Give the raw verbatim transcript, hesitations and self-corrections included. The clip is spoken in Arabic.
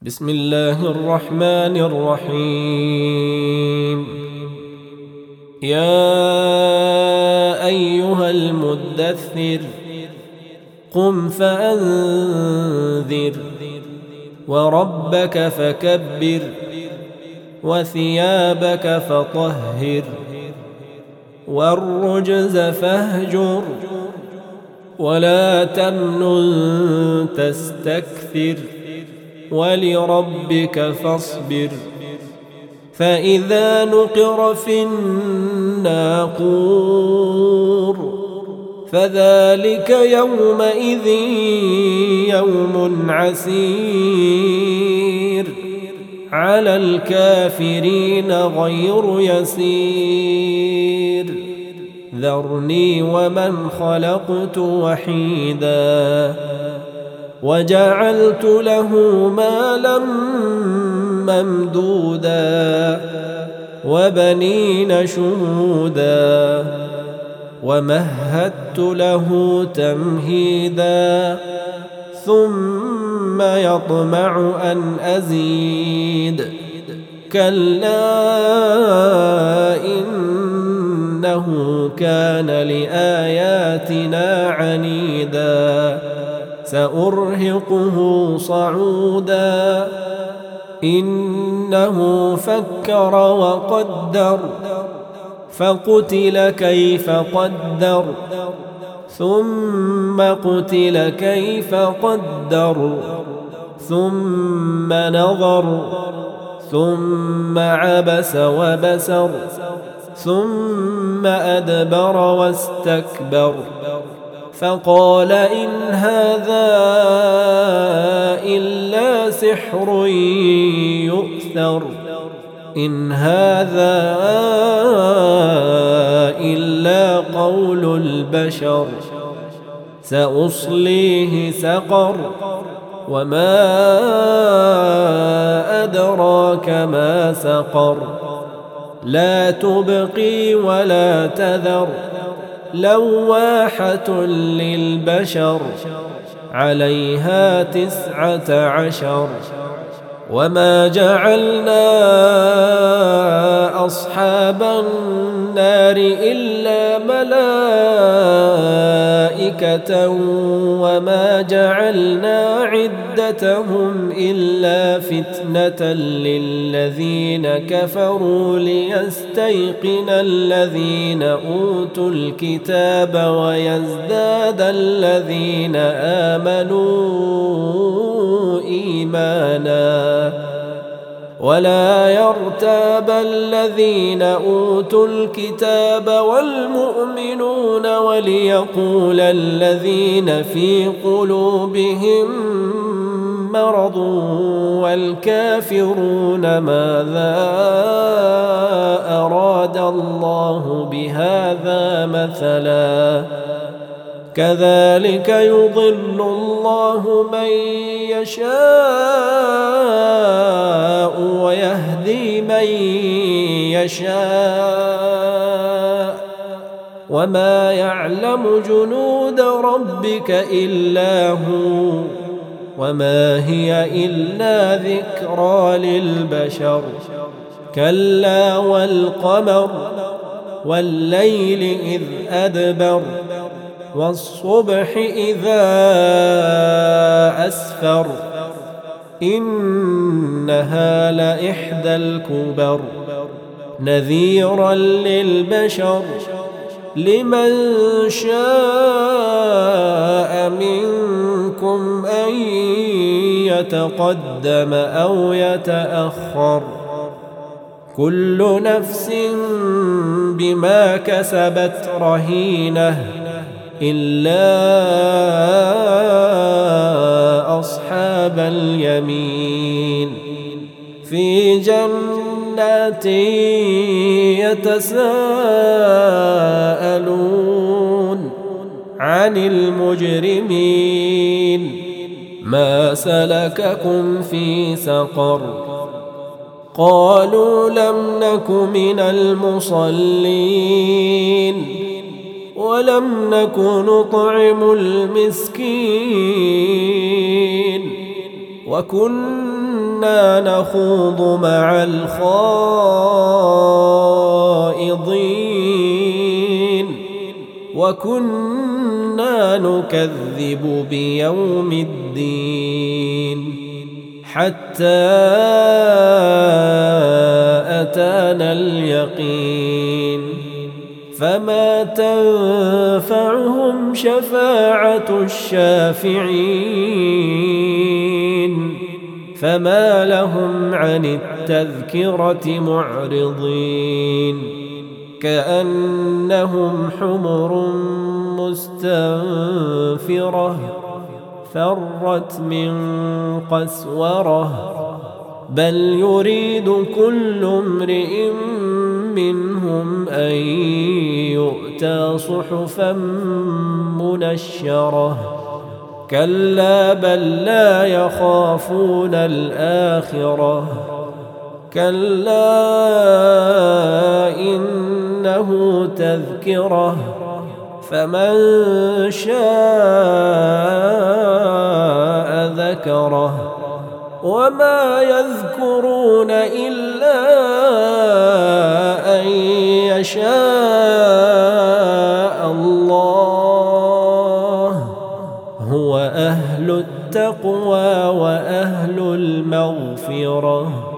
بسم الله الرحمن الرحيم. يا أيها المدثر قم فأنذر وربك فكبر وثيابك فطهر والرجز فاهجر ولا تمنن تستكثر ولربك فاصبر. فإذا نقر في الناقور فذلك يومئذ يوم عسير على الكافرين غير يسير. ذرني ومن خلقت وحيدا وجعلت له مالا ممدودا وبنين شهودا ومهدت له تمهيدا ثم يطمع أن أزيد. كلا إنه كان لآياتنا عنيدا سأرهقه صعودا. إنه فكر وقدر فقتل كيف قدر ثم قتل كيف قدر ثم نظر ثم عبس وبسر ثم أدبر واستكبر فقال إن هذا إلا سحر يؤثر إن هذا إلا قول البشر سأصليه سقر وما أدراك ما سقر لا تبقي ولا تذر لواحة للبشر عليها تسعة عشر. وما جعلنا أصحاب النار إلا ملائكة وما جعلنا عدتهم إلا فتنة للذين كفروا ليستيقن الذين أوتوا الكتاب ويزداد الذين آمنوا إيمانا ولا يرتاب الذين أوتوا الكتاب والمؤمنون وليقول الذين في قلوبهم مرض والكافرون ماذا أراد الله بهذا مثلا كذلك يضل الله من يشاء ويهدي من يشاء وما يعلم جنود ربك إلا هو وما هي إلا ذكرى للبشر. كلا والقمر والليل إذ أدبر والصبح إذا أسفر إنها لإحدى الكبر نذيرا للبشر لمن شاء منكم أن يتقدم أو يتأخر. كل نفس بما كسبت رهينة إلا أصحاب اليمين في جنات يتساءلون عن المجرمين ما سلككم في سقر قالوا لم نك من المصلين ولم نك نطعم المسكين وكنا كنا نخوض مع الخائضين وكنا نكذب بيوم الدين حتى أتانا اليقين فما تنفعهم شفاعة الشافعين فما لهم عن التذكرة معرضين كأنهم حمر مستنفرة فرت من قسورة بل يريد كل امرئ منهم أن يؤتى صحفا منشرة كلا بل لا يخافون الآخرة كلا إنه تذكرة فمن شاء ذكره وما يذكرون إلا أن يشاء الله هو أهل التقوى وأهل المغفرة.